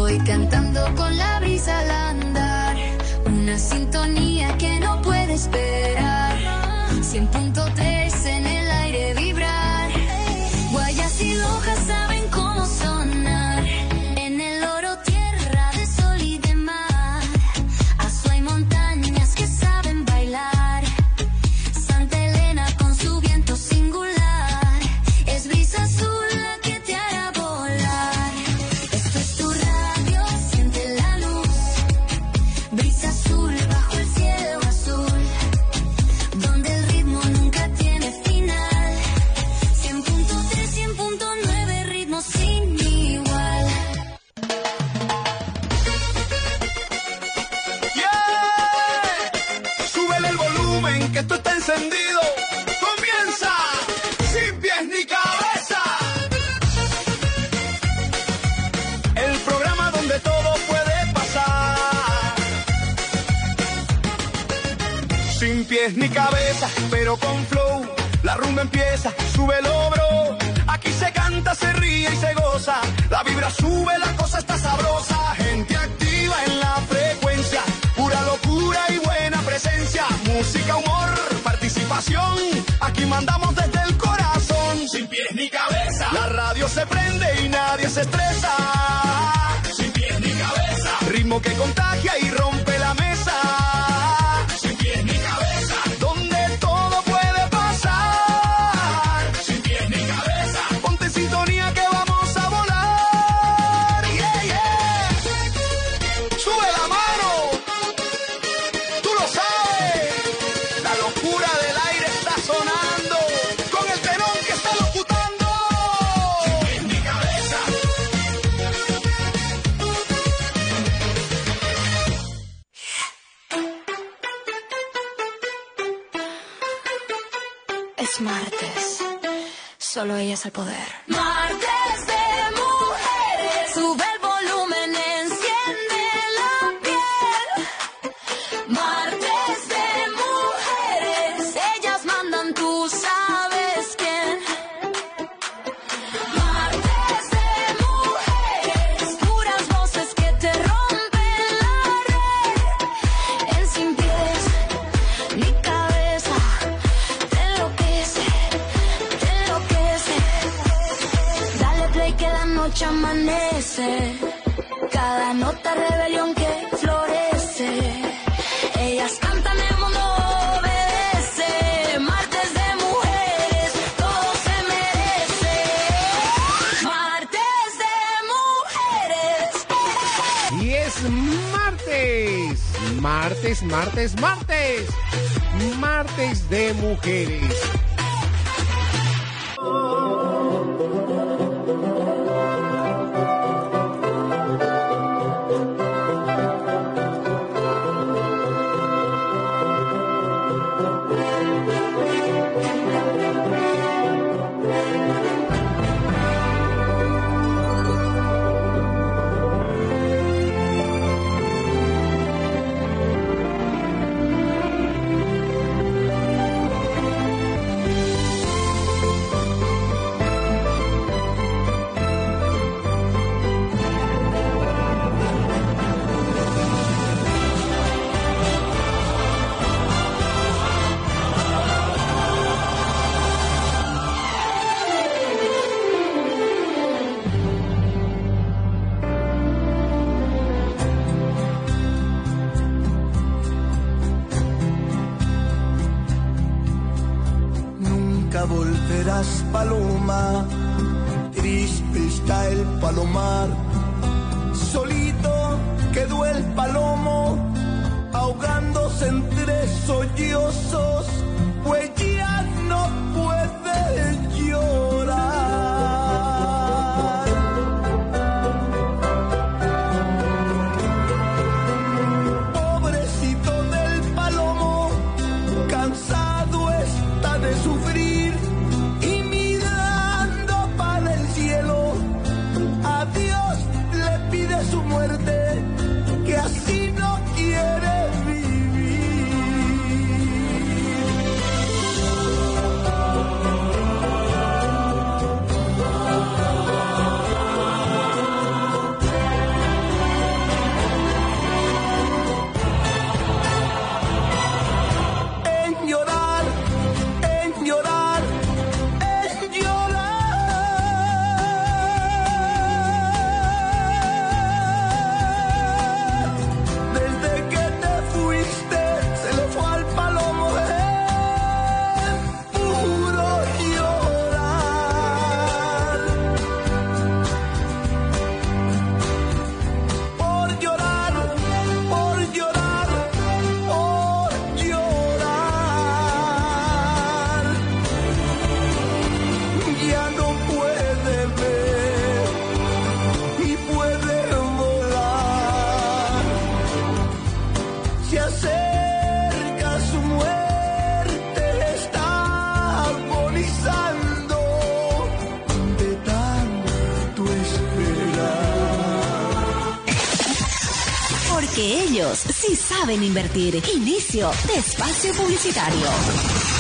Voy cantando con la brisa al andar, una sintonía que no puede esperar. 100.3 en el aire vibrar. Guayas y Loja saben cómo sonar. En el oro tierra de sol y de mar. Azua y montañas que saben bailar. Santa Elena con su viento singular. Es brisa azul la que te hará volar. Esto es tu radio, siente la luz. Brisa azul bajo el cielo azul. Donde el ritmo nunca tiene final. 100.3, 100.9, ritmo sin igual. Yeah. Súbele el volumen, que esto está encendido. Comienza Sin Pies ni Cabeza. El programa donde todo puede pasar. Sin pies ni cabeza, pero con flow. La rumba empieza, súbelo, bro. Aquí se canta, se ríe y se goza. La vibra sube, la cosa está sabrosa. Gente activa en la frecuencia. Pura locura y buena presencia. Música, humor, participación. Aquí mandamos desde el corazón. Sin pies ni cabeza. La radio se prende y nadie se estresa. Sin pies ni cabeza. Ritmo que contagia y rompe la mesa. Sin pies ni cabeza. Donde todo puede pasar. Sin pies ni cabeza. Ponte en sintonía que vamos a volar. Yeah, yeah. Sube la mano. Tú lo sabes. La locura del aire está sonando. Con el tenón que está locutando. Sin pies ni cabeza. Es martes, solo ella es el poder. Martes de mujeres, sube el volumen, enciende la piel. Martes de mujeres, ellas mandan, tú sabes quién. Martes de mujeres, puras voces que te rompen la red. En Sin Pies ni Cabeza, te enloquece, te enloquece. Dale play que la noche amanece. Cada nota rebelión que florece. Ellas cantan, el mundo obedece. Martes de mujeres, todo se merece. Martes de mujeres. Y es martes. Martes de mujeres. Nunca volverás, paloma, triste está el palomar. Solito quedó el palomo, ahogándose entre sollozos, pues ya no puede llorar. Pobrecito del palomo, cansado está de sufrir y mirando para el cielo, a Dios le pide su muerte, que así no quiere vivir. porque ellos sí saben invertir. Inicio de espacio publicitario.